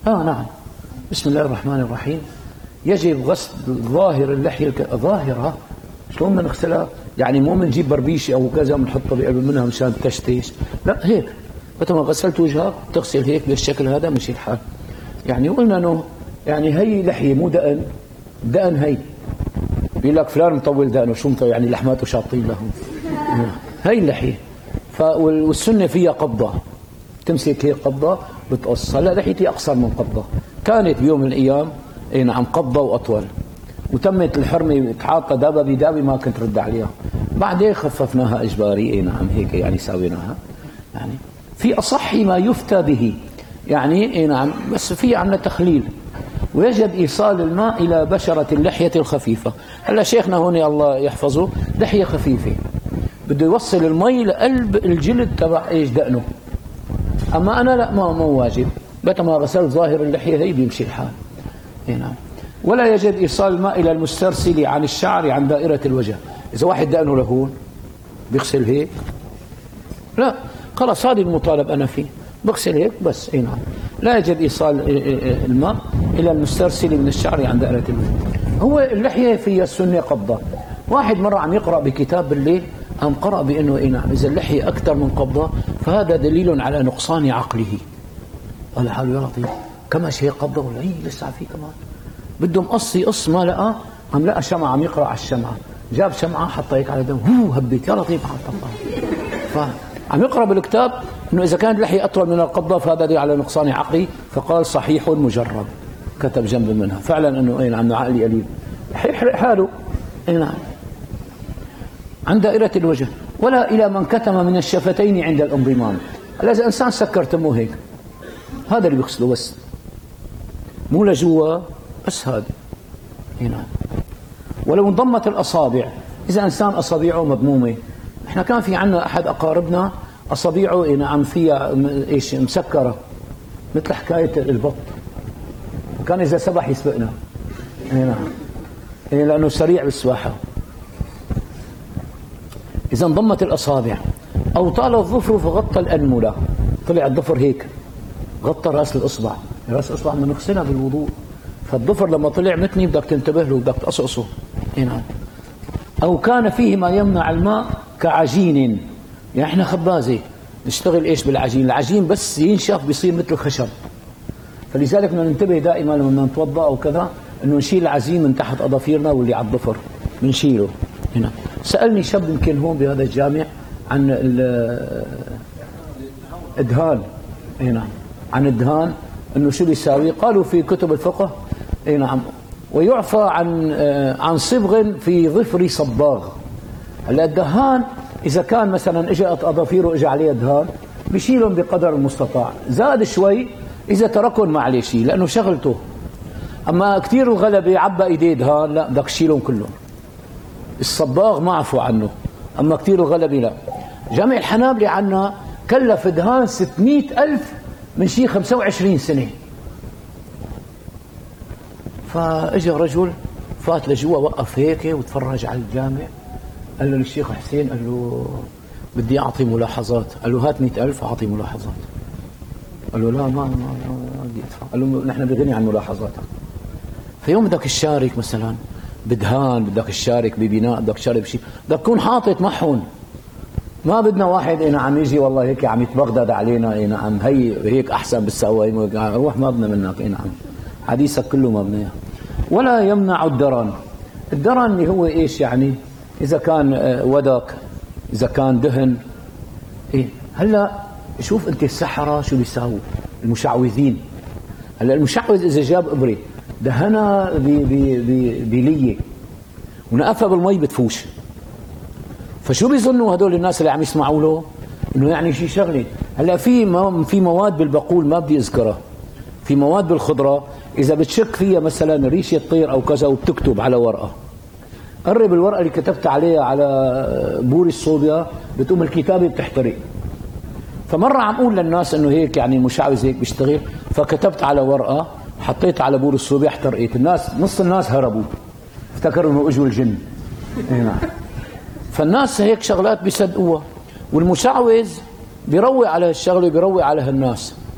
نعم. بسم الله الرحمن الرحيم. يجب غسل ظاهر اللحية ظاهرة. شلون بنغسلها؟ يعني مو بنجيب بربيش أو كذا بنحطها بقلب منها مشان تشتيش، لا، هيك متى ما غسلت وجهك تغسل هيك بالشكل هذا مشي الحال. يعني قلنا انه يعني هي لحية مو دقن. دقن هي بيقول لك فلان مطول دقنه، شو مطول؟ يعني لحماته شاطين له. هي اللحية. والسنة فيها قبضة، تمسك هيك قبضة بتقص. هلا لحيتي أقصر من قبضة، كانت بيوم من الأيام نعم قبضة وأطول، وتمت الحرمة تحاطة دابة بدابة ما كنت رد عليها. بعدين خففناها إجباري. نعم هيك يعني سويناها. يعني في أصح ما يفتى به، يعني نعم، بس في عنا تخليل. ويجب إيصال الماء إلى بشرة اللحية الخفيفة. هلا شيخنا هون الله يحفظه لحية خفيفة، بده يوصل المي لقلب الجلد تبع ايش دقنه. اما انا لا، ما واجب، متى ما غسلت ظاهر اللحية هي بيمشي الحال. نعم. ولا يجب إيصال الماء إلى المسترسل عن الشعر عن دائرة الوجه. إذا واحد دقنه لهون بيغسل هيك، لا خلاص هذه المطالب أنا فيه، بغسل هيك بس. نعم. لا يجب إيصال الماء إلى المسترسل من الشعر عن دائرة الوجه. هو اللحية فيها السنة قبضة. واحد مرة عم يقرأ بكتاب بالليل، قام قرأ بأنه نعم إذا اللحية أكثر من قبضة فهذا دليل على نقصان عقله. قال حاله يا لطيف، كما شيء قبضة ولا هي لسه في كمان بده مقص ما لقى. عم لقى شمعة، عم يقرأ على الشمعة، جاب شمعة حطها هيك على دم، هبت يا لطيف حطها. فعم يقرأ بالكتاب انه اذا كانت اللحية اطول من القبضة فهذا دليل على نقصان عقلي، فقال صحيح مجرب، كتب جنب منها فعلا انه نعم عقلي قليل، يحرق حاله. نعم. عن دائرة الوجه. ولا الى من كتم من الشفتين عند الانضمام. هلا اذا انسان سكر تمه هيك، هذا اللي بيغسله بس، مو لجوا بس هذا. نعم. ولو انضمت الأصابع، إذا إنسان أصابعه مضمومة. إحنا كان في عنا أحد أقاربنا أصابعه نعم فيها إيش مسكرة مثل حكاية البط، وكان إذا سبح يسبقنا. نعم. لأنه سريع بالسباحة. إذا انضمت الأصابع أو طال الظفر فغطى الأنملة، طلع الظفر هيك غطى رأس الإصبع. رأس الإصبع بدنا نغسلها بالوضوء، فالظفر لما طلع متني بدك تنتبه له، بدك تقصقصه. نعم. أو كان فيه ما يمنع الماء كعجين. يعني احنا خبازة نشتغل ايش بالعجين، العجين بس ينشف بيصير مثل الخشب، فلذلك بدنا ننتبه دائما لما نتوضأ أو كذا انه نشيل العجين من تحت أظافيرنا واللي على الظفر بنشيله. هنا سألني شاب يمكن هون بهذا الجامع عن الدهان. نعم. عن الدهان انه شو بيساوي؟ قالوا في كتب الفقه نعم ويعفى عن صبغ في ظفر صباغ. هلا الدهان اذا كان مثلا اجت اظافيره اجى عليه دهان بيشيلهم بقدر المستطاع، زاد شوي اذا تركهم ما عليه شيء لانه شغلته. اما كثير الغلبه عبى ايديه دهان، لا بدك تشيلهم كلهم. الصباغ ما عفو عنه، اما كثير الغلبه لا. جامع الحنابلة عنا كلف دهان 600,000 من شيء 25 سنة. فاجى رجل فات لجوا وقف هيك وتفرج على الجامع، قال له للشيخ حسين، قال له بدي أعطي ملاحظات. قال له هات 100,000 أعطي ملاحظات. قال له لا ما بدي أدفع. قال له نحن بغني عن ملاحظاتك. فيوم بدك تشارك مثلا بدهان، بدك تشارك ببناء، بدك تشارك بشيء، بدك تكون حاطط معهم. ما بدنا واحد نعم يجي والله هيك عم يتبغدد علينا نعم هي هيك احسن بالسواي، روح ما بدنا منك. نعم حديثك كله ما بدنا. ولا يمنع الدرن. الدرن اللي هو ايش يعني؟ اذا كان ودك، اذا كان دهن. هلا شوف انت السحرة شو بيساووا المشعوذين. هلا المشعوذ اذا جاب ابره دهنها بليه ونقفها بالمي بتفوش، فشو بيظنوا هدول الناس اللي عم يسمعوا له؟ انه يعني شيء شغله. هلا في مواد بالبقول ما بدي اذكرها، في مواد بالخضره اذا بتشك فيها مثلا ريشه طير او كذا وبتكتب على ورقه، قرب الورقه اللي كتبت عليها على بور الصوبيا بتقوم الكتابه بتحترق. فمره عم اقول للناس انه هيك يعني المشعوذ هيك بيشتغل، فكتبت على ورقه حطيت على بور الصوبيا احترقت. الناس نص الناس هربوا افتكروا انه اجوا الجن. نعم. فالناس هيك شغلات بيصدقوها، والمشعوذ بيروي على الشغله وبيروي على هالناس.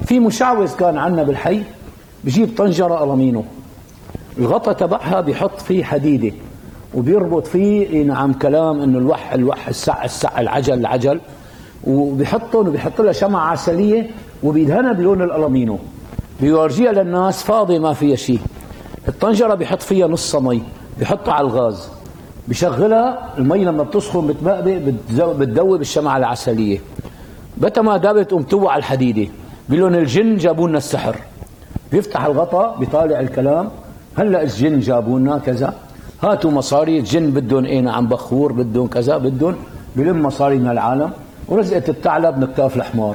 في مشعوذ كان عندنا بالحي بجيب طنجرة ألمينو، الغطا تبعها بيحط فيه حديدة وبيربط فيه نعم كلام انه الوح السع العجل وبيحطهم وبيحط لها شمعة عسلية وبيدهنها بلون الألمينو، بيورجيها للناس فاضي ما فيها شيء. الطنجرة بيحط فيها نص مي، بيحطها على الغاز، بيشغلها، المي لما بتسخن بتبقبق بتذوب الشمعة العسلية، متى ما دابت تقوم توع الحديدة بلون الجن جابوا لنا السحر. بيفتح الغطاء بيطالع الكلام، هلا الجن جابوا لنا كذا، هاتوا مصاري، الجن بدهم ايه نعم بخور، بدهم كذا، بدهم، بلم مصاري من العالم ورزقت الثعلب من كتاف الحمار.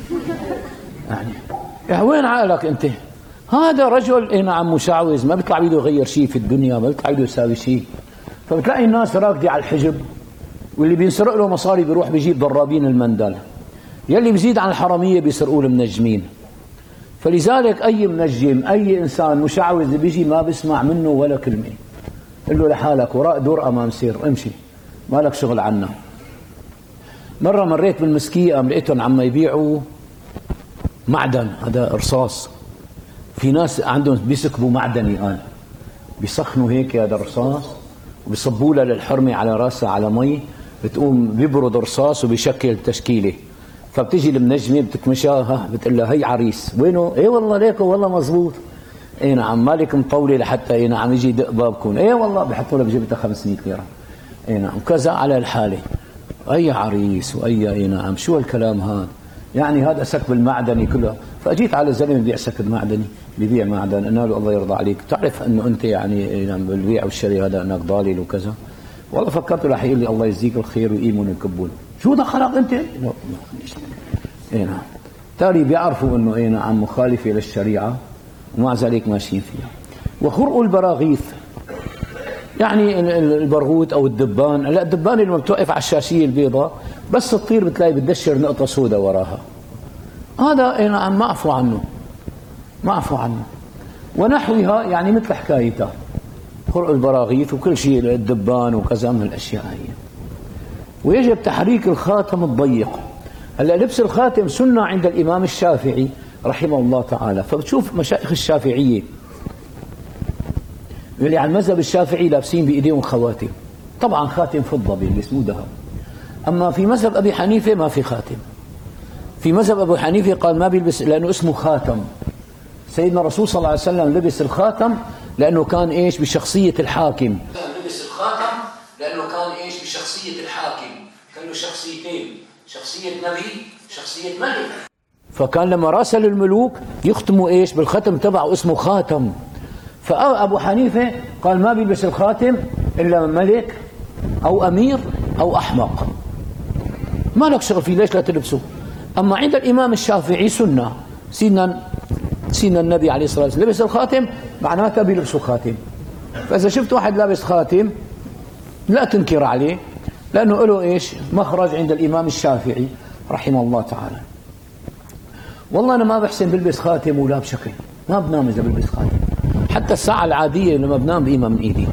يعني وين عقلك انت؟ هذا رجل ايه نعم مشعوذ، ما بيطلع بيده يغير شيء في الدنيا، ما بيطلع بيده يساوي شيء. فبتلاقي الناس راكدة على الحجب، واللي بينسرق له مصاري بيروح بيجيب ضرابين المندل، يلي بيزيد عن الحرامية بيسرقوا المنجمين. فلذلك أي منجم، أي إنسان مشعوذ بيجي ما بيسمع منه ولا كلمة، قل له لحالك وراء دور أمام سير، امشي ما لك شغل عنا. مرة مريت بالمسكية لقيتهم عم يبيعوا معدن، هذا رصاص، في ناس عندهم بيسكبوا معدني قال، بيسخنوا هيك هذا الرصاص وبيصبوا لها للحرمة على راسها على مي، بتقوم بيبرد رصاص وبيشكل تشكيلة. فبتجي المنجمة بتكمشها بتقول لها هي عريس، وينه؟ ايه والله ليكو والله مزبوط، ايه نعم مالك مطولة لحتى ايه نعم يجي دق بابكم، ايه والله بحطوا لها بجيبتها 500 ليرة، ايه نعم كذا على الحالة، اي عريس واي ايه نعم شو الكلام هذا؟ يعني هذا سكب المعدني كله. فاجيت على زلمه بيبيع سكب معدني، بيبيع معدن، قلنا له الله يرضى عليك بتعرف انه انت يعني بالبيع والشراء هذا انك ضالل وكذا؟ والله فكرت رح يقول لي الله يجزيك الخير ويقيمون ويكبون. شو دخلك انت؟ لا اي نعم، تالي بيعرفوا انه اي نعم مخالفه للشريعه ومع ذلك ماشيين فيها. وخرق البراغيث، يعني البرغوث او الدبان، لا الدبان اللي بتوقف على الشاشيه البيضاء بس تطير بتلاقي بتدشر نقطه سوداء وراها، هذا اي نعم معفو عنه، معفو عنه. ونحوها يعني مثل حكايتها خرق البراغيث وكل شيء الدبان وكذا من الاشياء هي. ويجب تحريك الخاتم الضيق. هلا لبس الخاتم سنه عند الامام الشافعي رحمه الله تعالى، فبتشوف مشايخ الشافعيه اللي على المذهب الشافعي لابسين بايديهم خواتم، طبعا خاتم فضه بيلبسوه ذهب. اما في مذهب ابي حنيفه ما في خاتم، في مذهب ابو حنيفه قال ما بيلبس لانه اسمه خاتم. سيدنا الرسول صلى الله عليه وسلم لبس الخاتم لانه كان ايش؟ بشخصيه الحاكم. لبس الخاتم لانه كان ايش؟ بشخصيه الحاكم، كان له شخصيتين، شخصيه نبي، شخصيه ملك. فكان لما راسل الملوك يختموا ايش؟ بالختم تبعه اسمه خاتم. فأبو حنيفة قال ما بيلبس الخاتم إلا ملك أو أمير أو أحمق، ما لك شغل فيه، ليش لا تلبسه؟ أما عند الإمام الشافعي سنة، سيدنا النبي عليه الصلاة والسلام لبس الخاتم معناته بيلبسوا خاتم. فإذا شفت واحد لابس خاتم لا تنكر عليه، لأنه له إيش؟ مخرج عند الإمام الشافعي رحمه الله تعالى. والله أنا ما بحسن بلبس خاتم ولا بشكل، ما بنام إذا بلبس خاتم، حتى الساعة العادية لما بنام بقيمة من إيدي.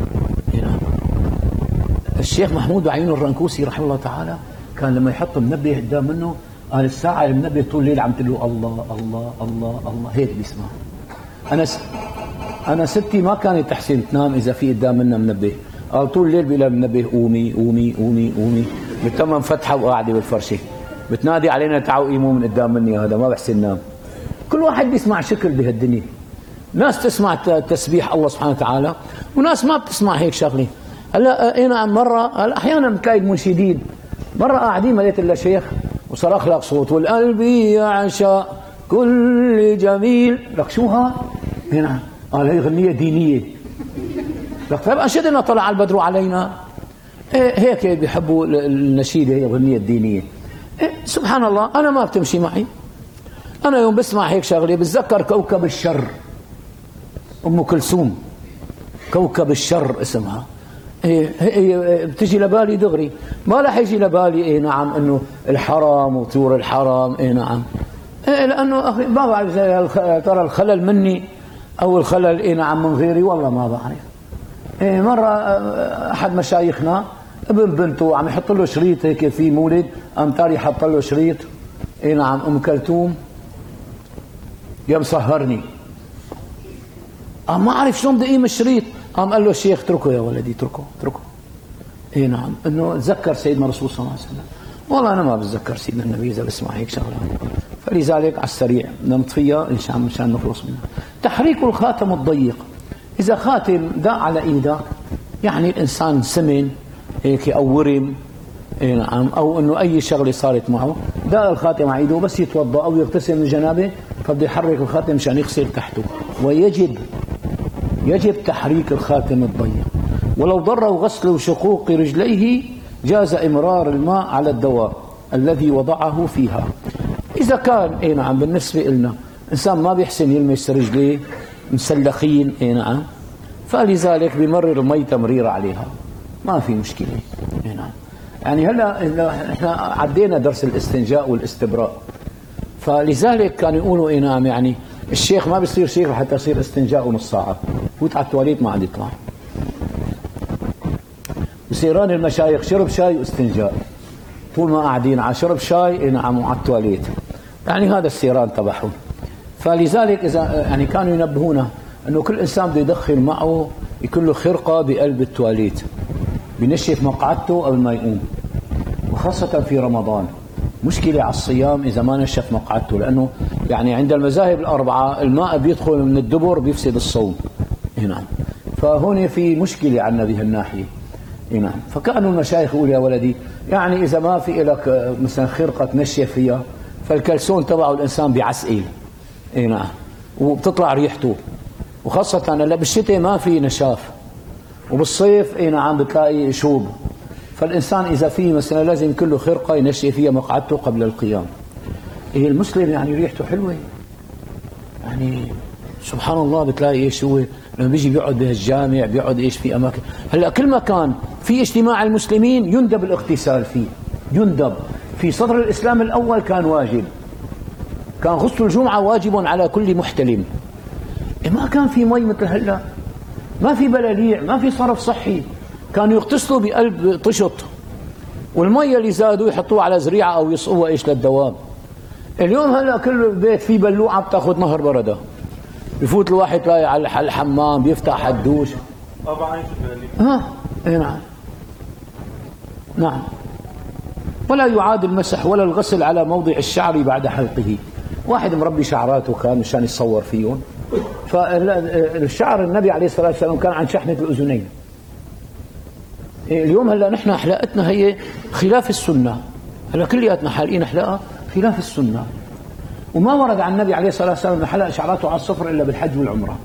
الشيخ محمود بعين الرنكوسي رحمه الله تعالى كان لما يحط منبه قدام منه قال الساعة المنبه طول الليل عم تقول له الله الله الله الله، هيك بيسمع. أنا ستي ما كانت تحسن تنام إذا في قدام منها منبه، قال طول الليل بلا منبه قومي قومي قومي قومي، بتمم فتحة وقاعدة بالفرشة بتنادي علينا تعالوا قيموا من قدام مني، هذا ما بحسن نام. كل واحد بيسمع شكل بهالدنيا، ناس تسمع تسبيح الله سبحانه وتعالى وناس ما بتسمع هيك شغله. هلا انا مرة احيانا بتلاقي المنشدين مرة قاعدين مليت الا شيخ وصرخ لك صوت والقلب يعشق كل جميل، لك شو ها؟ هنا قال هي غنية دينية. لك طيب انشدنا طلع البدر علينا، هيك بيحبوا النشيد، هي الغنية الدينية. سبحان الله انا ما بتمشي معي، انا يوم بسمع هيك شغله بتذكر كوكب الشر، ام كلثوم كوكب الشر اسمها، هي بتجي لبالي دغري، ما رح يجي لبالي ايه نعم انه الحرام وطيور الحرام، ايه نعم لانه اخي ما بعرف ترى الخلل مني او الخلل ايه نعم من غيري، والله ما بعرف. مره احد مشايخنا ابن بنته عم يحط له شريط هيك في مولد، قام تاري حط له شريط ايه نعم ام كلثوم يا مسهرني. ما أعرف شلون بدي أقيم الشريط. قال له الشيخ اتركه يا ولدي، اتركه. اي نعم، انه تذكر سيدنا الرسول صلى الله عليه وسلم. والله انا ما بتذكر سيدنا النبي اذا بسمع هيك شغله، فلذلك على السريع نمت فيها مشان نخلص منها. تحريك الخاتم الضيق، اذا خاتم داء على ايده، يعني الانسان سمن هيك او ورم، اي نعم، او انه اي شغله صارت معه، داء الخاتم على ايده، بس يتوضا او يغتسل من الجنابه فبده يحرك الخاتم مشان يغسل تحته. يجب تحريك الخاتم الضيق. ولو ضره غسل شقوق رجليه جاز إمرار الماء على الدواء الذي وضعه فيها. إذا كان اي نعم بالنسبة لنا إنسان ما بيحسن يلمس رجليه مسلخين، اي نعم، فلذلك بمرر المي تمرير عليها، ما في مشكلة. اي نعم، يعني هلا احنا عدينا درس الاستنجاء والاستبراء، فلذلك كانوا يقولوا اي نعم، يعني الشيخ ما بيصير شيخ حتى يصير استنجاء نص ساعة، فوت على التواليت ما عاد يطلع. بصيران المشايخ شرب شاي واستنجاء، طول ما قاعدين على شرب شاي نعم وعلى التواليت، يعني هذا السيران تبعهم. فلذلك إذا يعني كانوا ينبهونا أنه كل إنسان بده يدخل معه يكون له خرقة بقلب التواليت بنشف مقعدته قبل ما يقوم، وخاصة في رمضان. مشكلة على الصيام إذا ما نشف مقعدته، لأنه يعني عند المذاهب الأربعة الماء بيدخل من الدبر بيفسد الصوم. نعم، فهون في مشكلة عنا بهالناحية. نعم، فكانوا المشايخ يقول يا ولدي، يعني إذا ما في لك مثلا خرقة تنشف فيها، فالكلسون تبعه الإنسان بيعسقل، نعم، وبتطلع ريحته، وخاصة هلا بالشتاء ما في نشاف، وبالصيف نعم بتلاقي شوب. فالإنسان إذا فيه مثلا لازم كله خرقة ينشف فيها مقعدته قبل القيام. المسلم يعني ريحته حلوة، يعني سبحان الله، بتلاقي ايش هو لما بيجي بيقعد بهالجامع، بيقعد ايش في اماكن. هلا كل مكان في اجتماع المسلمين يندب الاغتسال فيه، يندب. في صدر الاسلام الاول كان واجب، كان غسل الجمعه واجب على كل محتلم. ما كان في مي مثل هلا، ما في بلاليع، ما في صرف صحي، كانوا يغتسلوا بقلب طشط، والمي اللي زادوا يحطوها على زريعه او يسقوها ايش للدواب. اليوم هلا كل بيت فيه بلوعه بتاخذ نهر برده، بفوت الواحد تلاقي على الحمام بيفتح الدوش. نعم نعم. ولا يعاد المسح ولا الغسل على موضع الشعر بعد حلقه. واحد مربي شعراته كان مشان يتصور فيهم، فالشعر النبي عليه الصلاة والسلام كان عن شحمة الأذنين. اليوم هلا نحن حلاقتنا هي خلاف السنة، هلا كلياتنا حالقين حلاقة خلاف السنة، وما ورد عن النبي عليه الصلاة والسلام أنه حلق شعراته على الصفر إلا بالحج والعمرة.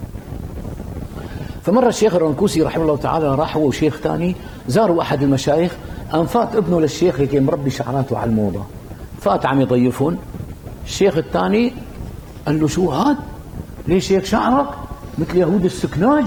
فمرة الشيخ الرنكوسي رحمه الله تعالى راح هو وشيخ ثاني زاروا أحد المشايخ، قام فات ابنه للشيخ هيك مربي شعراته على الموضة، فات عم يضيفون. الشيخ الثاني قال له شو هاد؟ ليش هيك شعرك مثل يهود السكناج؟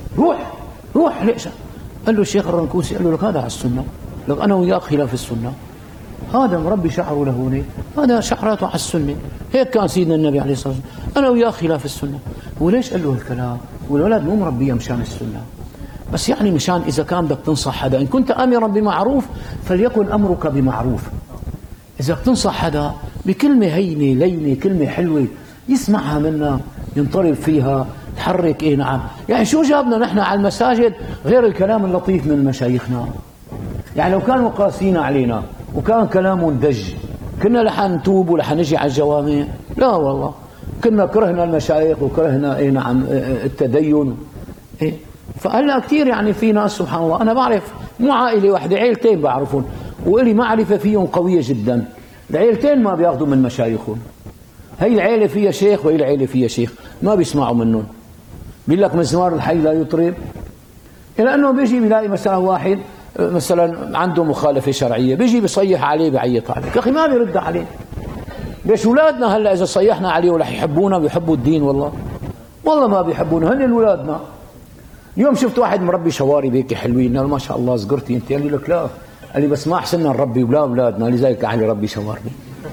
روح ليش؟ قال له الشيخ الرنكوسي قال له لك هذا على السنة، لك أنا وياك خلاف السنة، هذا مربي شعره لهوني، هذا شعراته على السنة، هيك كان سيدنا النبي عليه الصلاة والسلام، أنا وياه خلاف السنة. وليش قال له هالكلام؟ والولد مو مربيه مشان السنة، بس يعني مشان إذا كان بدك تنصح حدا، إن كنت آمرا بمعروف فليكن أمرك بمعروف. إذا بتنصح حدا بكلمة هينة لينة، كلمة حلوة يسمعها منا، ينطرب فيها، تحرك. نعم، يعني شو جابنا نحن على المساجد غير الكلام اللطيف من مشايخنا؟ يعني لو كانوا قاسين علينا وكان كلامهم دج كنا لحن نتوب ولحن نجي على الجوامع؟ لا والله، كنا كرهنا المشايخ وكرهنا نعم التدين. فهلا كثير يعني في ناس سبحان الله، أنا بعرف مو عائلة واحدة، عائلتين بعرفون وإلي معرفة فيهم قوية جدا، العائلتين ما بياخذوا من مشايخهم. هي العائلة فيها شيخ وهي العائلة فيها شيخ، ما بيسمعوا منهم، بيقول لك مزمار الحي لا يطرب، إلى أنه بيجي بيلاقي مثلا واحد مثلا عنده مخالفة شرعية، بيجي بيصيح عليه بعيط عليه، يا أخي ما بيرد عليه. ليش أولادنا هلا إذا صيحنا عليه ورح يحبونا ويحبوا الدين؟ والله ما بيحبونا، هن أولادنا. اليوم شفت واحد مربي شوارب هيك حلوين، قال ما شاء الله صغرتي أنت؟ قال لي لك لا، قال لي بس ما أحسننا نربي ولا أولادنا، لذلك أهلي ربي شواربي.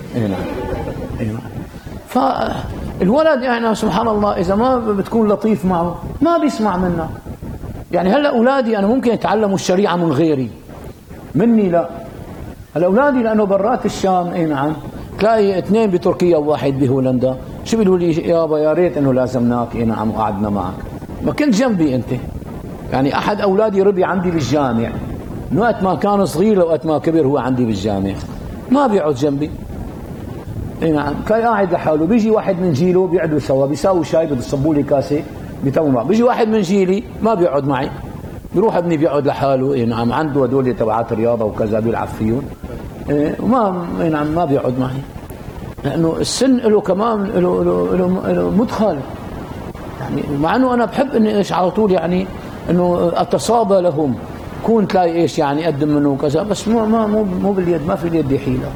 نعم. فالولد يعني سبحان الله إذا ما بتكون لطيف معه ما بيسمع منا. يعني هلا أولادي أنا ممكن يتعلموا الشريعة من غيري، مني لا. هلا أولادي لأنه برات الشام نعم تلاقي اثنين بتركيا وواحد بهولندا، شو بيقولوا لي يابا يا ريت انه لازمناك نعم وقعدنا معك، ما كنت جنبي انت. يعني احد اولادي ربي عندي بالجامع، من وقت ما كان صغير لوقت ما كبر هو عندي بالجامع، ما بيقعد جنبي. نعم كان قاعد لحاله، بيجي واحد من جيله بيقعدوا سوا بيساووا شاي بيصبوا لي كاسه بيتموا معه، بيجي واحد من جيلي ما بيقعد معي، بيروح ابني بيقعد لحاله نعم عنده هدول تبعات رياضه وكذا بيلعب فيهم وما نعم ما بيقعد معي، لانه السن له كمان له مدخل. يعني مع انه انا بحب اني ايش على طول يعني انه اتصابى لهم، كون تلاقي ايش يعني اقدم منه كذا، بس مو باليد، ما في اليد حيله.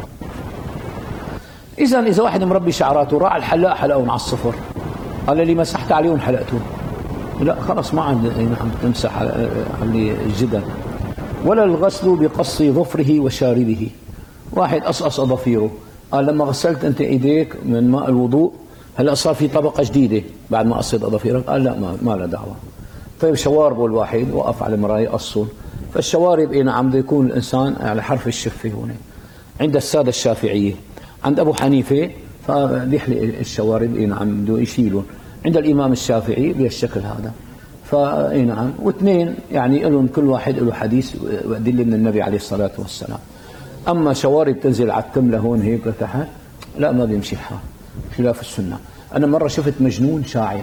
اذا واحد مربي شعراته راح الحلاق حلقهم على الصفر، قال لي مسحت عليهم حلقتهم، لا خلص ما عندي عم تمسح على الجدل. ولا الغسل بقص ظفره وشاربه، واحد قصقص ضفيره، قال لما غسلت انت ايديك من ماء الوضوء هلا صار في طبقه جديده بعد ما قصيت اظافيرك، قال لا ما له دعوه. طيب شواربه الواحد وقف على المرايه قصهم، فالشوارب نعم بده يكون الانسان على حرف الشفه هون عند الساده الشافعيه، عند ابو حنيفه فبيحلق الشوارب نعم بده يشيلهم، عند الامام الشافعي بهالشكل هذا. نعم واثنين يعني لهم كل واحد له حديث وادله من النبي عليه الصلاه والسلام. اما شوارب تنزل على التم لهون هيك لتحت لا ما بيمشي الحال، خلاف السنه. انا مره شفت مجنون شاعر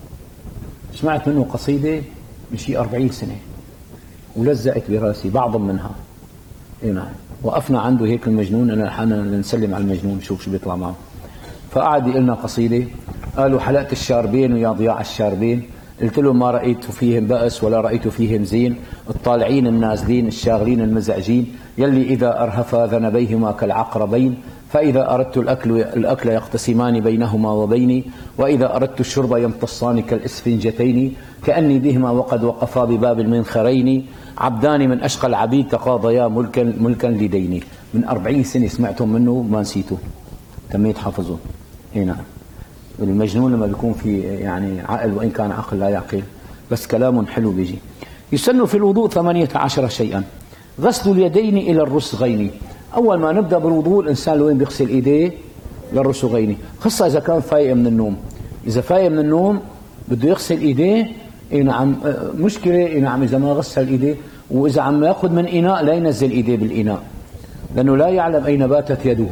سمعت منه قصيده من شي 40 سنه ولزقت براسي بعض منها. نعم وقفنا عنده هيك المجنون، انا حنا نسلم على المجنون نشوف شو بيطلع معه، فقعد يقول لنا قصيده، قالوا حلقت الشاربين ويا ضياع الشاربين، قلت له ما رأيت فيهم بأس ولا رأيت فيهم زين، الطالعين النازلين الشاغلين المزعجين، يلي إذا أرهفا ذنبيهما كالعقربين، فإذا أردت الأكل يقتسمان بينهما وبيني، وإذا أردت الشرب يمتصان كالإسفنجتين، كأني بهما وقد وقفا بباب المنخرين، عبدان من أشقى العبيد تقاضيا ملكا لديني. من 40 سنة سمعتهم منه ما نسيته، تميت حافظه. نعم المجنون لما بيكون في يعني عقل وإن كان عقل لا يعقل، بس كلام حلو بيجي. يسن في الوضوء 18 شيئا، غسل اليدين إلى الرسغين. أول ما نبدأ بالوضوء الإنسان لوين بيغسل إيديه؟ للرسغين، خاصة إذا كان فايق من النوم. إذا فايق من النوم بده يغسل إيديه نعم مشكلة نعم إذا ما غسل إيديه، وإذا عم يأخذ من إناء لا ينزل إيديه بالإناء، لأنه لا يعلم أين باتت يده.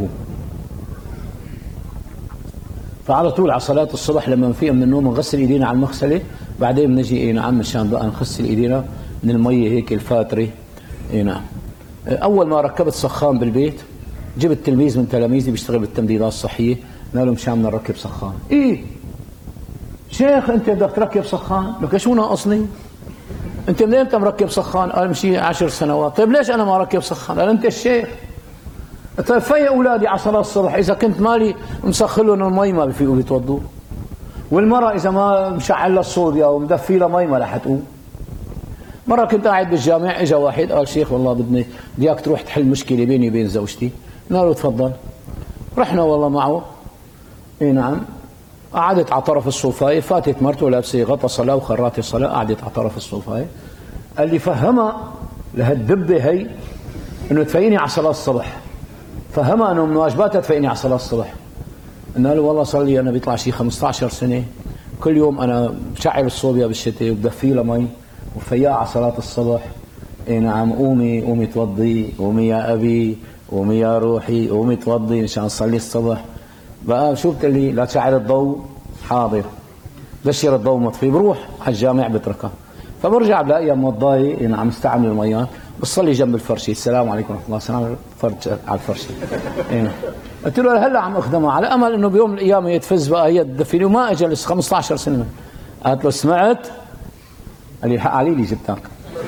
فعلى طول على صلاة الصبح لما نفيق من النوم نغسل ايدينا على المغسلة، بعدين بنجي نعم مشان بقى نغسل ايدينا من المية هيك الفاترة. نعم اول ما ركبت سخان بالبيت جبت تلميذ من تلاميذي بيشتغل بالتمديدات الصحية، قال له مشان بدنا نركب سخان. ايه شيخ انت بدك تركب سخان؟ لك شو ناقصني؟ انت من امتى مركب سخان؟ قال مشي 10 سنوات. طيب ليش انا ما اركب سخان؟ قال انت الشيخ. طيب في اولادي على صلاه الصبح اذا كنت مالي مسخن لهم المي ما بيفيقوا بيتوضوا، والمراه اذا ما مشعل لها الصوديا ومدفي لها مي ما رح تقوم. مره كنت قاعد بالجامع اجى واحد قال شيخ والله بدي اياك تروح تحل مشكله بيني وبين زوجتي. قال له تفضل. رحنا والله معه. نعم قعدت على طرف الصوفايه، فاتت مرته لابسه غطا صلاه وخرات الصلاه، قعدت على طرف الصوفايه. قال لي فهمها لهالدبه هي انه تفيقني على صلاه الصبح، فهمها انه من واجباتها تفيقني على صلاه الصبح. قلنا له والله صار لي انا بيطلع شي 15 سنه كل يوم انا بشعل الصوبيا بالشتاء وبدفي لها مي وفياها على صلاه الصبح. نعم قومي توضي، قومي يا ابي، قومي يا روحي، قومي توضي مشان نصلي الصبح. بقى شو بتقلي لا تشعل الضوء؟ حاضر. بشر الضوء مطفي، بروح على الجامع بتركها، فبرجع بلاقيها موضايه نعم مستعمل الميات بتصلي جنب الفرشه. السلام عليكم ورحمه الله، السلام على الفرشه. قلت له هلا عم اخدمها على امل انه بيوم من الايام هي تفز بقى هي تدفيني، وما اجلس 15 سنه. قالت له سمعت؟ قال لي الحق علي اللي جبتك.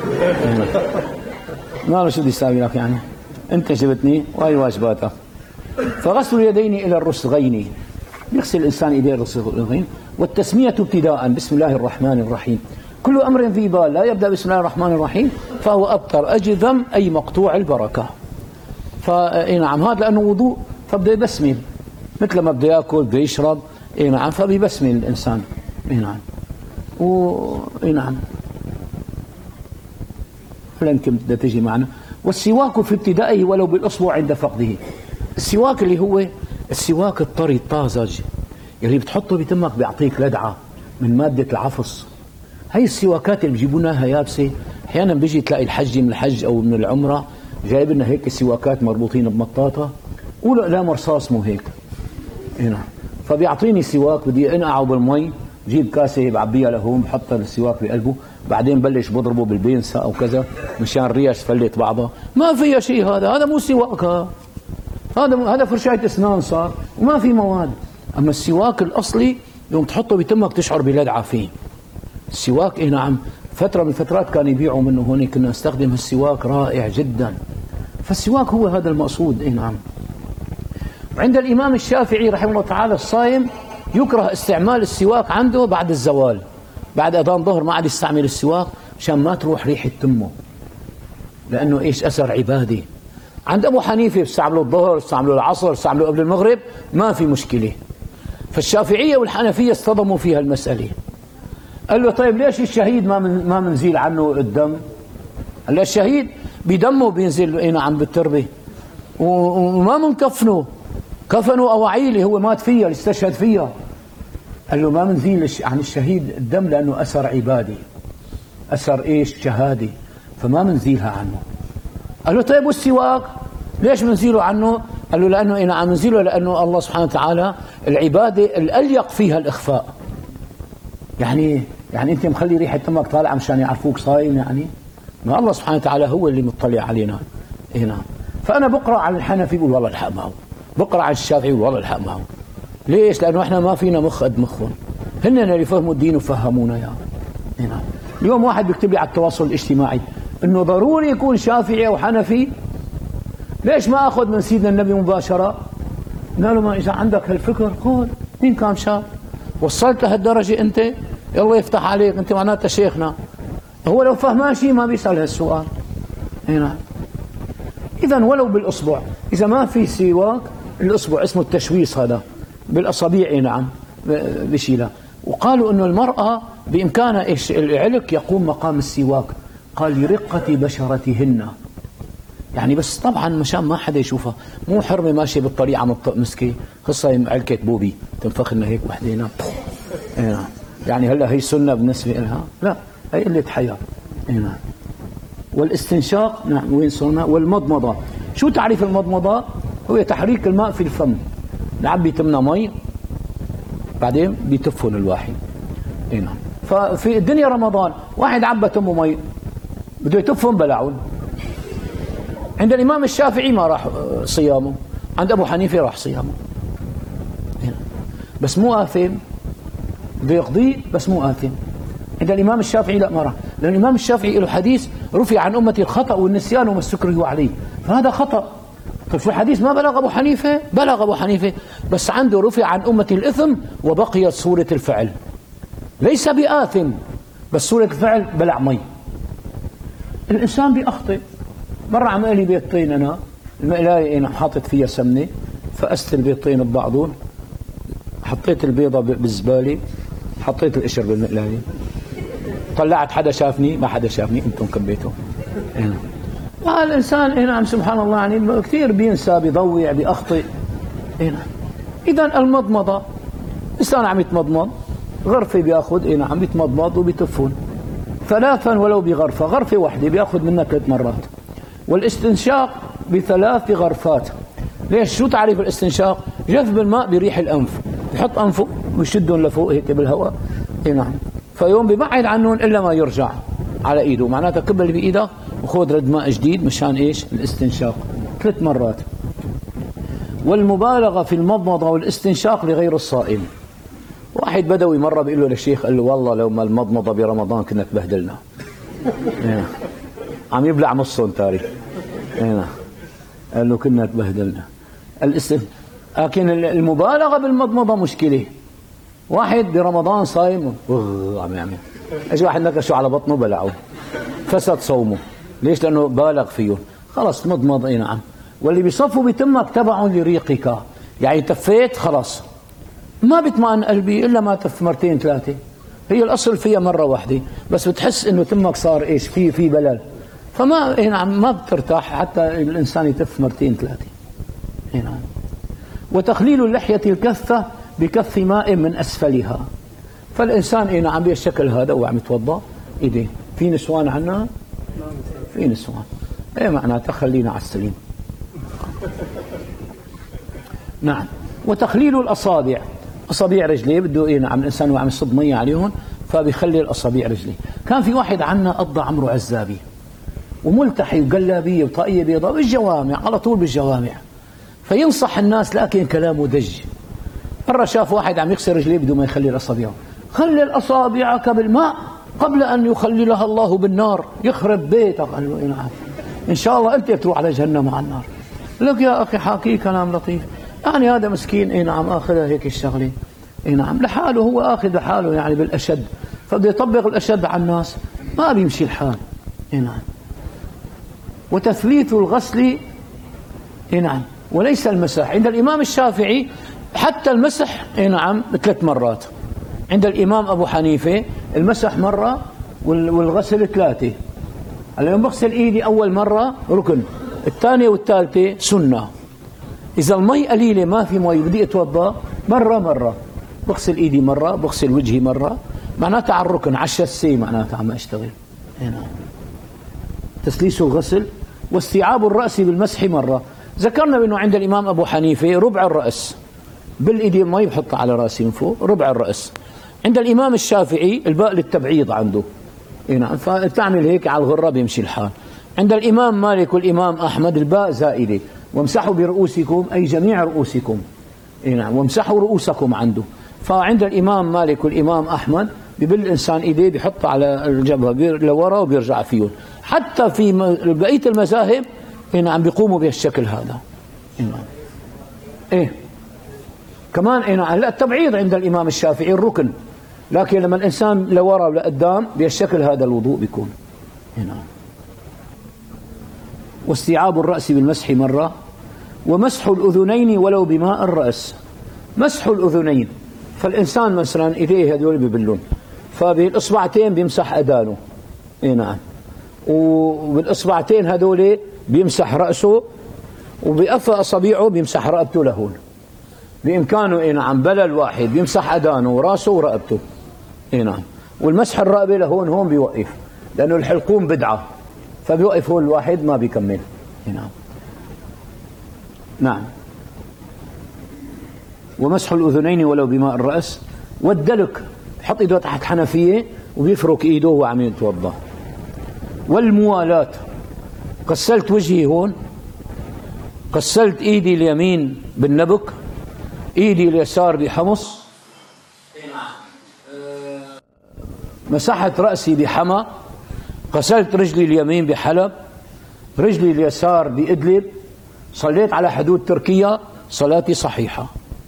ما له شو بدي اساوي لك يعني؟ انت جبتني وهي واجباتك. فغسل اليدين الى الرسغين، يغسل الانسان ايديه الرسغين. والتسميه ابتداء بسم الله الرحمن الرحيم. كل امر ذي بال لا يبدا بسم الله الرحمن الرحيم فهو ابتر اجذم اي مقطوع البركه. فنعم هذا لانه وضوء فبده يبسمل مثل ما بده ياكل بده يشرب. نعم فبيبسمل الانسان. نعم نعم يمكن بدها تجي معنا. والسواك في ابتدائه ولو بالاصبع عند فقده. السواك اللي هو السواك الطري الطازج اللي بتحطه بتمك بيعطيك لدعة من مادة العفص. هاي السواكات اللي بيجيبونها يابسة، أحيانا بيجي تلاقي الحج من الحج أو من العمرة جايب لنا هيك سواكات مربوطين بمطاطة، قولوا لا مرصاص مو هيك هنا، فبيعطيني سواك بدي انقعه بالمي، بجيب كاسة بعبيها لهون، بحط السواك بقلبه، بعدين بلش بضربه بالبينسة أو كذا مشان الريش فلت بعضها. ما فيها شيء، هذا مو سواك، هذا فرشاية أسنان صار وما في مواد. أما السواك الأصلي يوم تحطه بتمك تشعر بلدعة فيه. السواك نعم فترة من الفترات كانوا يبيعوا منه هون، كنا نستخدم السواك رائع جدا. فالسواك هو هذا المقصود نعم. وعند الإمام الشافعي رحمه الله تعالى الصائم يكره استعمال السواك عنده بعد الزوال، بعد أذان ظهر ما عاد يستعمل السواك عشان ما تروح ريحة تمه، لأنه إيش أثر عبادي. عند أبو حنيفة بيستعملوا الظهر، بيستعملوا العصر، بيستعملوا قبل المغرب، ما في مشكلة. فالشافعية والحنفية اصطدموا فيها المسألة. قال له طيب ليش الشهيد ما منزيل عنه الدم؟ قال له الشهيد بدمه بينزل نعم بالتربة، وما منكفنه، كفنوا أواعيلي هو مات فيها اللي استشهد فيها. قال له ما منزيل عن الشهيد الدم لأنه أثر عبادي، أثر إيش شهادي، فما منزيلها عنه. قال له طيب والسواك ليش منزيله عنه؟ قال له لأنه نعم منزيله لأنه الله سبحانه وتعالى العبادة الأليق فيها الإخفاء. يعني أنت مخلي ريحة تمك طالعة مشان يعرفوك صايم، يعني ما الله سبحانه وتعالى هو اللي مطلع علينا هنا. فأنا بقرأ على الحنفي بقول والله الحق معه، بقرأ على الشافعي بقول والله الحق معه. ليش؟ لأنه إحنا ما فينا مخ قد مخهم، هن اللي فهموا الدين وفهمونا يا هنا. اليوم واحد بيكتب لي على التواصل الاجتماعي إنه ضروري يكون شافعي أو حنفي، ليش ما أخذ من سيدنا النبي مباشرة؟ قال له ما إذا عندك هالفكر خذ، مين كان شاف؟ وصلت لهالدرجة أنت؟ يلا يفتح عليك، أنت معناتها شيخنا. هو لو فهمان شيء ما بيسأل هالسؤال هنا. إذا ولو بالأصبع، إذا ما في سواك الأصبع اسمه التشويص، هذا بالأصابع نعم بشيلها. وقالوا إنه المرأة بإمكانها إيش العلك يقوم مقام السواك، قال لرقة بشرتهن، يعني بس طبعا مشان ما حدا يشوفها، مو حرمة ماشية بالطريق عم مسكي خصها علكة بوبي تنفخ لنا هيك وحدينا يعني هلا هي سنة بالنسبة لها؟ لا، هي قلة حياة هنا. والاستنشاق نعم وين صرنا؟ والمضمضة. شو تعريف المضمضة؟ هو تحريك الماء في الفم، نعبي تمنا مي بعدين بيتفن الواحد هنا. ففي الدنيا رمضان واحد عبى تمه مي بده يتفن بلعون. عند الإمام الشافعي ما راح صيامه، عند أبو حنيفة راح صيامه هنا. بس مو آثم، بده يقضيه بس مو آثم. عند الإمام الشافعي لا ما راح، لأن الإمام الشافعي له حديث رفع عن أمتي الخطأ والنسيان وما استكرهوا عليه، فهذا خطأ. طيب شو الحديث ما بلغ أبو حنيفة؟ بلغ أبو حنيفة، بس عنده رفع عن أمتي الإثم وبقيت صورة الفعل، ليس بآثم بس صورة الفعل بلع مي. الإنسان بيخطئ. مرة عم قالي بيضتين أنا، المقلاية أنا حاطط فيها سمنة، فأست البيضتين ببعضهم، حطيت البيضة بالزبالة، حطيت القشر بالمقلاية، طلعت حدا شافني؟ ما حدا شافني، انتم كبيتوا. الانسان نعم سبحان الله يعني كثير بينسى، بيضوع، بيخطئ. اذا المضمضه، انسان عم يتمضمض غرفه بياخذ نعم بيتمضمض وبيتفون ثلاثا ولو بغرفه، غرفه واحده بياخذ منها 3 مرات. والاستنشاق ب3 غرفات. ليش؟ شو تعريف الاستنشاق؟ جذب الماء بريح الانف، بحط انفه ويشدهم لفوق هيك بالهواء نعم، فيوم ببعد عنهم إلا ما يرجع على إيده، معناتها كب اللي بإيدك وخذ رد ماء جديد مشان إيش؟ الاستنشاق 3 مرات. والمبالغة في المضمضة والاستنشاق لغير الصائم. واحد بدوي مرة بيقول له للشيخ، قال له والله لو ما المضمضة برمضان كنا تبهدلنا. عم يبلع نصهم تاريخ. قال له كنا تبهدلنا. لكن المبالغة بالمضمضة مشكلة. واحد برمضان صايم عم يعمل، اجى واحد نكشه على بطنه بلعه، فسد صومه. ليش؟ لانه بالغ فيه. خلص مضمض نعم. واللي بيصفوا بتمك تبع لريقك، يعني تفيت خلص ما بيطمئن قلبي الا ما تف 2 3. هي الاصل فيها مره واحده، بس بتحس انه تمك صار ايش في بلل، فما نعم ما بترتاح حتى الانسان يتف 2 3 نعم. وتخليل اللحية الكثة بكف ماء من أسفلها. فالإنسان نعم بالشكل هذا وعم يتوضأ إيديه. في نسوان عنا؟ في نسوان. معناته خلينا على السليم. نعم. وتخليل الأصابع، أصابع رجليه بده نعم الإنسان وعم يصب مية عليهم فبيخلي الأصابع رجليه. كان في واحد عنا قضى عمره عزابي وملتحي وقلابية وطاقية بيضاء بالجوامع، على طول بالجوامع، فينصح الناس لكن كلامه دج. مرة شاف واحد عم يغسل رجليه بدون ما يخلي الأصابع، خلي أصابعك بالماء قبل أن يخللها الله بالنار، يخرب بيتك. قال له نعم إن شاء الله أنت بتروح على جهنم مع النار. لك يا أخي حاكي كلام لطيف، يعني هذا مسكين نعم آخذها هيك الشغلة نعم لحاله، هو آخذ لحاله يعني بالأشد، فبده يطبق الأشد على الناس ما بيمشي الحال. نعم. وتثليث الغسل نعم وليس المسح. عند الإمام الشافعي حتى المسح نعم 3 مرات. عند الإمام أبو حنيفة المسح مرة والغسل 3. اليوم بغسل إيدي أول مرة ركن، الثانية والثالثة سنة. إذا المي قليلة ما في مي بدي أتوضأ مرة بغسل إيدي مرة، بغسل وجهي مرة، معناتها على الركن على الشسي معناتها عم أشتغل. نعم. تسليس الغسل. واستيعاب الرأس بالمسح مرة. ذكرنا بأنه عند الإمام أبو حنيفة ربع الرأس بالإيدين ما يحط على رأسي من فوق، ربع الرأس. عند الإمام الشافعي الباء للتبعيض عنده نعم، فتعمل هيك على الغرة بيمشي الحال. عند الإمام مالك والإمام أحمد الباء زائدة، وامسحوا برؤوسكم أي جميع رؤوسكم نعم، وامسحوا رؤوسكم عنده. فعند الإمام مالك والإمام أحمد ببل الإنسان إيديه بيحط على الجبهة لورا وبيرجع فيهم. حتى في بقية المذاهب نعم بيقوموا بهالشكل هذا نعم. كمان نعم لا التبعيض عند الإمام الشافعي الركن، لكن لما الإنسان لورا ولقدام بهالشكل هذا الوضوء بيكون نعم. واستيعاب الرأس بالمسح مرة. ومسح الأذنين ولو بماء الرأس. مسح الأذنين، فالإنسان مثلا إيديه هذول ببلون، فبالإصبعتين بيمسح أذانه نعم، وبالإصبعتين هذول بيمسح رأسه، وبأفى أصابعه بيمسح رقبته لهون. بإمكانه نعم بلل واحد بيمسح أذانه ورأسه ورقبته نعم. والمسح الرقبة لهون هون بيوقف، لأنه الحلقوم بدعة، فبيوقف هون الواحد ما بيكمل نعم. نعم. ومسح الأذنين ولو بماء الرأس. والدلك، حط إيده تحت حنفية وبيفرك إيده وعم يتوضأ. والموالاة، غسلت وجهي هون، غسلت إيدي اليمين بالنبك، إيدي اليسار بحمص، مسحت رأسي بحمى، غسلت رجلي اليمين بحلب، رجلي اليسار بإدلب، صليت على حدود تركيا، صلاتي صحيحة.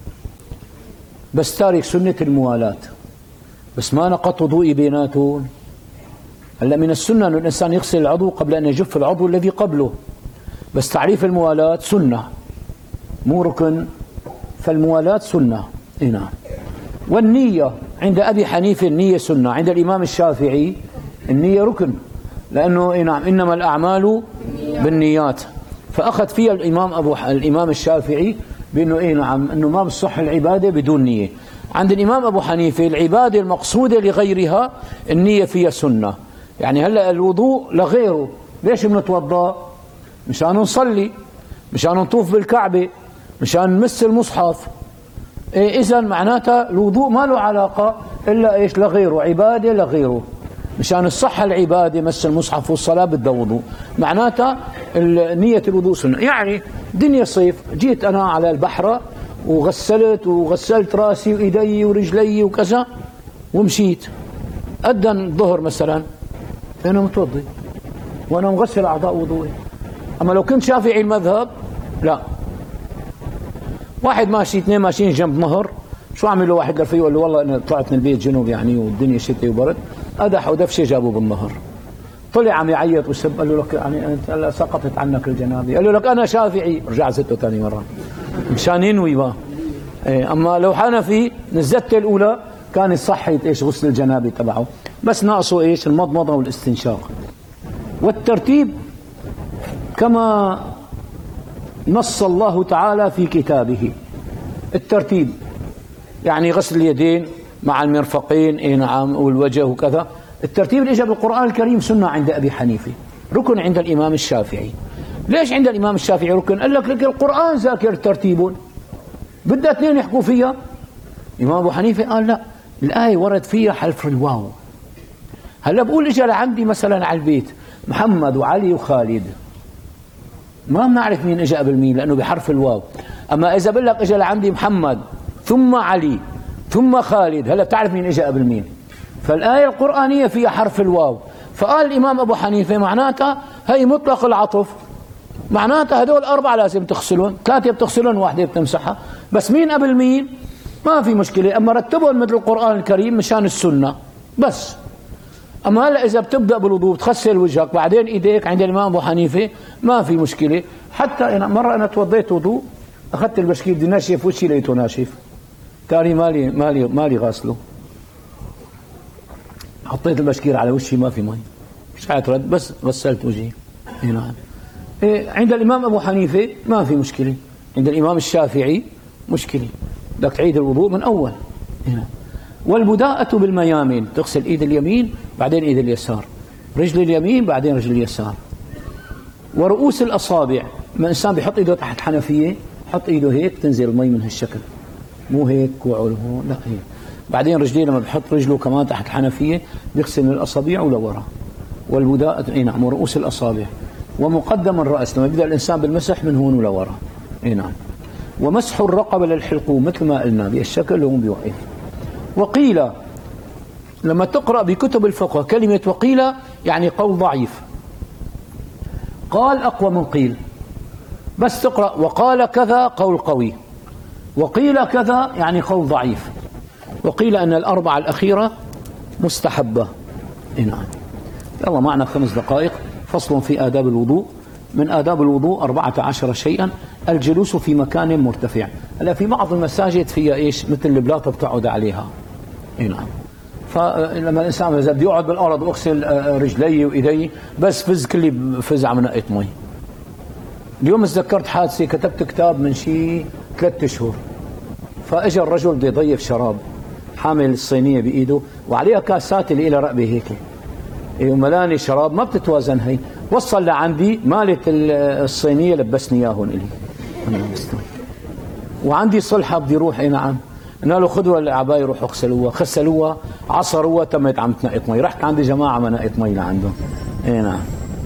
بس تارك سنة الموالاة، بس ما نقض وضوئي بيناتهم. هلا من السنة أن الإنسان يغسل العضو قبل أن يجف العضو الذي قبله، بس تعريف الموالاة سنة مو ركن، فالموالاة سنة نعم. والنية عند أبي حنيفة النية سنة، عند الإمام الشافعي النية ركن، لأنه نعم إنما الأعمال بالنيات، فأخذ فيها الإمام الشافعي بأنه نعم أنه ما بصح العبادة بدون نية. عند الإمام أبو حنيفة العبادة المقصودة لغيرها النية فيها سنة. يعني هلأ الوضوء لغيره، ليش بنتوضأ؟ مشان نصلي، مشان نطوف بالكعبة، مشان نمس المصحف. إذن معناتها الوضوء ما له علاقة إلا إيش لغيره، عبادة لغيره، مشان الصحة العبادة مس المصحف والصلاة بدها وضوء، معناتها نية الوضوء سنة. يعني دنيا صيف جيت أنا على البحرة وغسلت راسي وإيدي ورجلي وكذا ومشيت، أذن الظهر مثلا أنا متوضي وأنا مغسل أعضاء وضوئي. أما لو كنت شافعي المذهب لا، واحد ماشي اثنين ماشيين جنب نهر، شو عملوا واحد لفيه وقال له والله أنا طلعت من البيت جنوب يعني والدنيا شتي وبرد، أدحوا دفشة جابوه بالنهر، طلع عم يعيط وسب، قال له لك يعني أنت هلا سقطت عنك الجنابة، قال له لك أنا شافعي، رجع زته ثاني مرة مشان ينوي بقى. أما لو حنفي نزلت الأولى كان صحيت إيش غسل الجنابة تبعه، بس ناقصه إيش المضمضة والاستنشاق. والترتيب كما نص الله تعالى في كتابه، الترتيب يعني غسل اليدين مع المرفقين اي نعم والوجه وكذا. الترتيب اللي جاء بالقرآن الكريم سنة عند أبي حنيفة، ركن عند الإمام الشافعي. ليش عند الإمام الشافعي ركن؟ قال لك القرآن ذاكر ترتيب، بدها اثنين يحكوا فيها. الإمام أبو حنيفة قال لا، الآية ورد فيها حرف الواو. هلا بقول اجى لعندي مثلا على البيت محمد وعلي وخالد، ما بنعرف مين اجى قبل مين لانه بحرف الواو. اما اذا بقول لك اجى لعندي محمد ثم علي ثم خالد، هلا بتعرف مين اجى قبل مين. فالايه القرانيه فيها حرف الواو. فقال الامام ابو حنيفه معناتها هي مطلق العطف، معناتها هدول اربعه لازم تغسلون، ثلاثه بتغسلون واحده بتمسحها، بس مين قبل مين ما في مشكله. اما رتبهم مثل القران الكريم مشان السنه بس. أما هلا إذا بتبدأ بالوضوء بتغسل وجهك بعدين إيديك عند الإمام أبو حنيفة ما في مشكلة. حتى أنا مرة أنا توضيت وضوء أخذت البشكير بدي ناشف وشي لقيته ناشف، تاري مالي غاسله، حطيت البشكير على وشي ما في مي، مش رد بس غسلت وجهي. نعم. عند الإمام أبو حنيفة ما في مشكلة، عند الإمام الشافعي مشكلة، بدك تعيد الوضوء من أول. نعم. والبداءة بالميامن، تغسل ايد اليمين بعدين ايد اليسار، رجل اليمين بعدين رجل اليسار. ورؤوس الاصابع، ما انسان بيحط ايده تحت حنفيه حط ايده هيك تنزل المي من هالشكل، مو هيك كوعه لا هيك. بعدين رجليه لما بيحط رجله كمان تحت الحنفيه بيغسل من الاصابع ولورا. والبداءة اي نعم. ورؤوس الاصابع. ومقدم الراس، لما بيبدا الانسان بالمسح من هون ولورا. اي نعم. ومسح الرقبه للحلقوم مثل ما قلنا بهالشكل هون بيوقف. وقيل، لما تقرأ بكتب الفقه كلمة وقيل يعني قول ضعيف، قال أقوى من قيل، بس تقرأ وقال كذا قول قوي، وقيل كذا يعني قول ضعيف. وقيل أن الأربعة الأخيرة مستحبة. نعم. يلا معنا 5 دقائق. فصل في آداب الوضوء. من آداب الوضوء 14 شيئا. الجلوس في مكان مرتفع. هلا في بعض المساجد فيها ايش مثل البلاطه بتقعد عليها. نعم. فلما الانسان اذا بده يقعد بالارض واغسل رجلي وايدي بس فز كلي فز عم نقط مي. اليوم تذكرت حادثه، كتبت كتاب من شي 3 أشهر، فاجى الرجل بده يضيف شراب حامل الصينيه بايده وعليها كاسات اللي لها رقبه هيك وملاني شراب ما بتتوازن. هي وصل لعندي مالت الصينيه لبسني اياهم الي انا مستوي، وعندي صلحه بدي روح. اي نعم. قلنا له خذوا العبايه روحوا اغسلوها، غسلوها عصروها تمت عم تنقط مي. رحت عندي جماعه ما نقط مي لعندهم. اي نعم.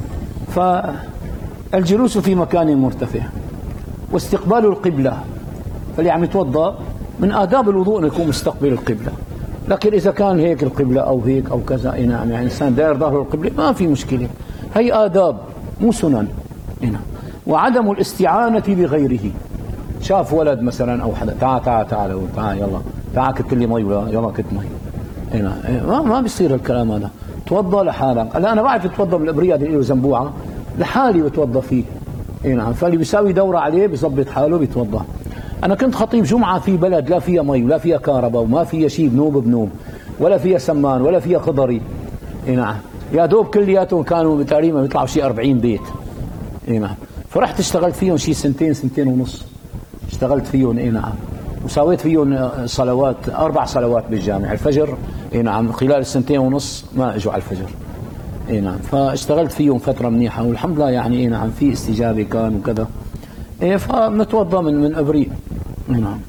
فالجلوس في مكان مرتفع. واستقبال القبله، فاللي عم يتوضا من آداب الوضوء أن يكون مستقبل القبله. لكن اذا كان هيك القبله او هيك او كذا اي نعم، يعني انسان داير ظهره القبله ما في مشكله، هي آداب مو سنن. اي نعم. وعدم الاستعانه بغيره، شاف ولد مثلا او حدا تعال يلا تعال كت لي مي ولا يلا كت مي. اي نعم. ما بيصير الكلام هذا. توضا لحالك. هلا انا بعرف اتوضا بالابرياء اللي له زنبوعه لحالي بتوضا فيه. اي نعم. فاللي بيساوي دوره عليه بيظبط حاله بيتوضا. انا كنت خطيب جمعه في بلد لا فيها مي ولا فيها كهرباء وما فيها شيء بنوب ولا فيها سمان ولا فيها خضري. اي نعم. يا دوب كلياتهم كانوا تقريبا بيطلعوا شيء 40 بيت. اي نعم. فرحت اشتغلت فيهم شيء 2 ونص اشتغلت فيهم. اي نعم. وسويت فيهم صلوات 4 صلوات بالجامع الفجر. اي نعم. خلال 2 ونص ما اجوا على الفجر. اي نعم. فاشتغلت فيهم فتره منيحه والحمد لله يعني. اي نعم. في استجابه كان وكذا. ايه فنتوضا من ابريق. نعم.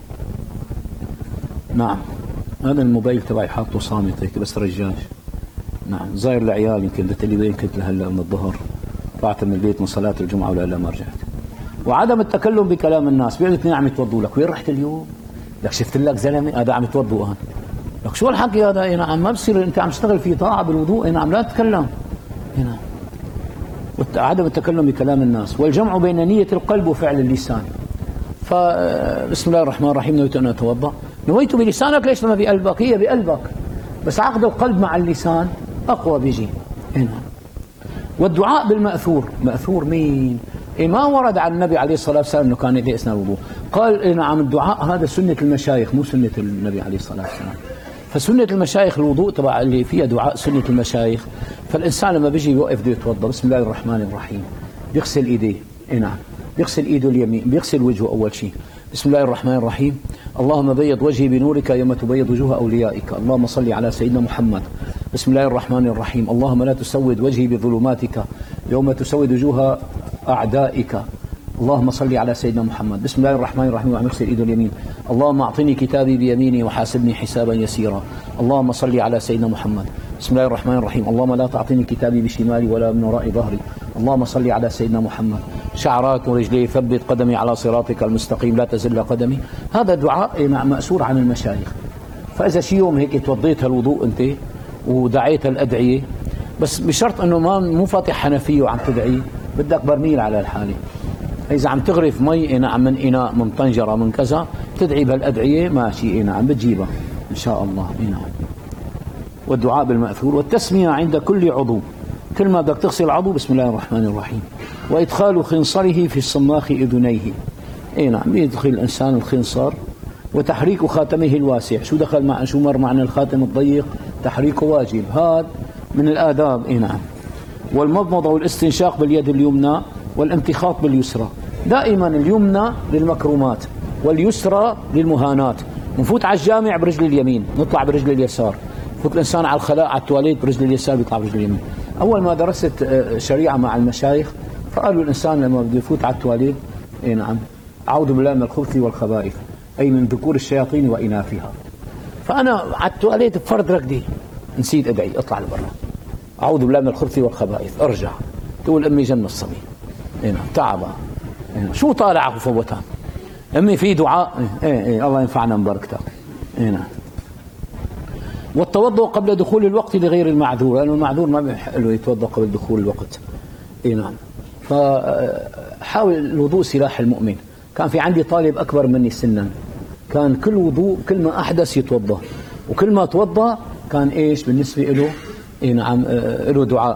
نعم. هذا الموبايل تبعي حاطه صامت هيك بس رجاش. نعم. زاير العيال يمكن قلت لي وين كنت لهلا من الظهر، طلعت من البيت من صلاه الجمعه ولا ما رجعت. وعدم التكلم بكلام الناس. بيقعدوا 2 عم يتوضوا لك، وين رحت اليوم؟ لك شفت لك زلمه هذا عم يتوضوا هون. لك شو الحكي هذا؟ اي نعم. ما بصير انت عم تشتغل في طاعه بالوضوء. اي نعم. لا تتكلم. اي نعم. عدم التكلم بكلام الناس. والجمع بين نية القلب وفعل اللسان. فبسم الله الرحمن الرحيم نويت أن أتوضأ. نويت بلسانك ليش لما بقلبك؟ هي بقلبك بس عقد القلب مع اللسان أقوى بيجي. هنا. والدعاء بالمأثور. مأثور مين؟ ما ورد عن النبي عليه الصلاة والسلام أنه كان يدعي أثناء الوضوء. قال نعم الدعاء هذا سنة المشايخ مو سنة النبي عليه الصلاة والسلام. فسنة المشايخ الوضوء تبع اللي فيها دعاء سنة المشايخ. فالإنسان لما بيجي يوقف بده يتوضأ بسم الله الرحمن الرحيم بيغسل إيديه. نعم. بيغسل إيده اليمين، بيغسل وجهه أول شيء، بسم الله الرحمن الرحيم. اللهم بيض وجهي بنورك يوم تبيض وجوه أوليائك. اللهم صل على سيدنا محمد. بسم الله الرحمن الرحيم. اللهم لا تسود وجهي بظلماتك يوم تسود وجوه أعدائك. اللهم صل على سيدنا محمد. بسم الله الرحمن الرحيم. وعن نفس الإيد اليمين. اللهم أعطني كتابي بيميني وحاسبني حسابا يسيرا. اللهم صل على سيدنا محمد. بسم الله الرحمن الرحيم. اللهم لا تعطيني كتابي بشمالي ولا من وراء ظهري. اللهم صل على سيدنا محمد. شعرات ورجلي ثبت قدمي على صراطك المستقيم لا تزل قدمي. هذا دعاء مأسور عن المشايخ. فإذا شي يوم هيك توضيت الوضوء أنت ودعيت الأدعية، بس بشرط أنه مو فاتح حنفية وعم تدعي، بدك برميل على الحالة. إذا عم تغرف مي نعم من إناء من طنجرة من كذا تدعي بهالأدعية ماشي نعم بتجيبها إن شاء الله نعم. والدعاء بالمأثور والتسمية عند كل عضو، كل ما بدك تغسل عضو بسم الله الرحمن الرحيم. وإدخال خنصره في الصماخ أذنيه. نعم يدخل الإنسان الخنصر. وتحريك خاتمه الواسع. شو مر معنى الخاتم الضيق؟ تحريكه واجب، هذا من الآداب نعم. والمضمضة والاستنشاق باليد اليمنى والانتخاط باليسرى. دائما اليمنى للمكرمات واليسرى للمهانات. نفوت على الجامع برجل اليمين نطلع برجل اليسار. فوت الإنسان على الخلاء على التواليت برجل اليسار بيطلع برجل اليمين. أول ما درست شريعة مع المشايخ فقالوا الإنسان لما بده يفوت على التواليت نعم أعوذ بالله من الخبث والخبائث، أي من ذكور الشياطين وإناثها. فأنا على التواليت بفرد ركدي نسيت أدعي أطلع لبرا أعوذ بالله من الخبث والخبائث، أرجع تقول أمي جن الصبي نعم تعبا شو طالع فوتها أمي في دعاء الله ينفعنا ببركته نعم. والتوضؤ قبل دخول الوقت لغير المعذور، لأنه المعذور ما بيحق له يتوضأ قبل دخول الوقت نعم. فحاول الوضوء سلاح المؤمن. كان في عندي طالب أكبر مني سنا، كان كل وضوء كل ما أحدث يتوضأ، وكل ما توضأ كان إيش بالنسبة له نعم له دعاء.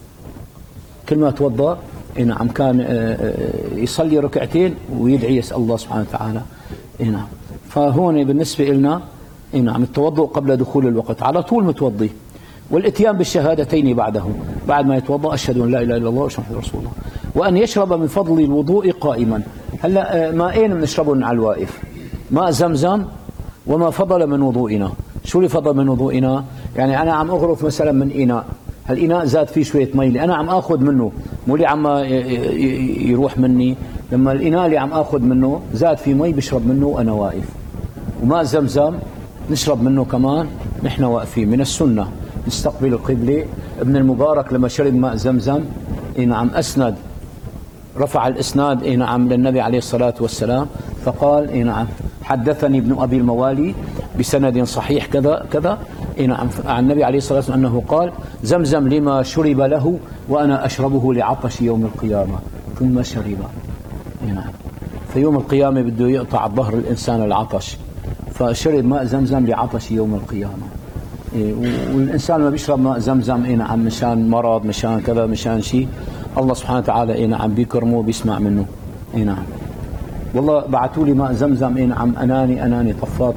كل ما توضأ نعم كان يصلي ركعتين ويدعي يسأل الله سبحانه وتعالى نعم. فهون بالنسبة لنا نعم التوضؤ قبل دخول الوقت على طول متوضي. والاتيان بالشهادتين بعده، بعد ما يتوضأ أشهد أن لا إله إلا الله وأشهد أن رسول الله. وأن يشرب من فضل الوضوء قائما. هلا ماءين بنشربهم على الواقف، ماء زمزم وما فضل من وضوئنا. شو اللي فضل من وضوئنا؟ يعني أنا عم أغرف مثلا من إناء، هالإناء زاد فيه شوية مي اللي أنا عم أخذ منه، مو اللي عم يروح مني. لما الإناء اللي عم أخذ منه زاد فيه مي بشرب منه وأنا واقف. وماء زمزم نشرب منه كمان نحن واقفين، من السنة نستقبل القبلة. ابن المبارك لما شرب ماء زمزم نعم أسند، رفع الإسناد نعم للنبي عليه الصلاة والسلام، فقال نعم حدثني ابن أبي الموالي بسند صحيح كذا كذا نعم عن النبي عليه الصلاة والسلام أنه قال زمزم لما شرب له وأنا أشربه لعطش يوم القيامة. ثم شرب نعم. في يوم القيامة بده يقطع ظهر الإنسان العطش، فشرب ماء زمزم لعطش يوم القيامة. والإنسان ما بيشرب ماء زمزم نعم مشان مرض مشان كذا مشان شيء، الله سبحانه وتعالى نعم بيكرمه بيسمع منه نعم. والله بعثوا لي ماء زمزم نعم أناني طفات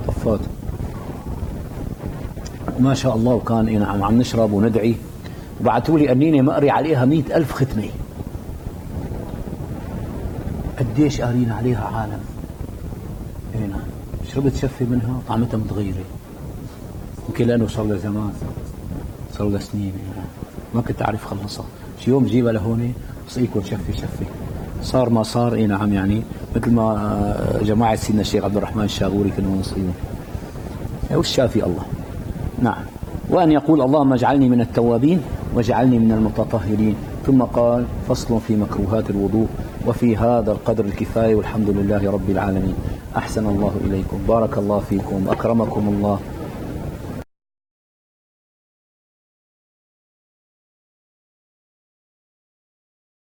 ما شاء الله، وكان نعم عم نشرب وندعي. وبعثوا لي أنينة مقري عليها 100,000 ختمة. قديش قارين عليها عالم نعم. شربت شفة منها طعمتها متغيرة، يمكن لأنه صار له زمان، صار له سنين ما كنت أعرف خلصها. شي يوم جيبها لهون بصيكم شفة صار ما صار نعم. يعني مثل ما جماعة سيدنا الشيخ عبد الرحمن الشاغوري كانوا نصيبون والشافي الله نعم. وأن يقول اللهم اجعلني من التوابين واجعلني من المتطهرين. ثم قال فصل في مكروهات الوضوء. وفي هذا القدر الكفاية والحمد لله رب العالمين. أحسن الله إليكم، بارك الله فيكم، أكرمكم الله.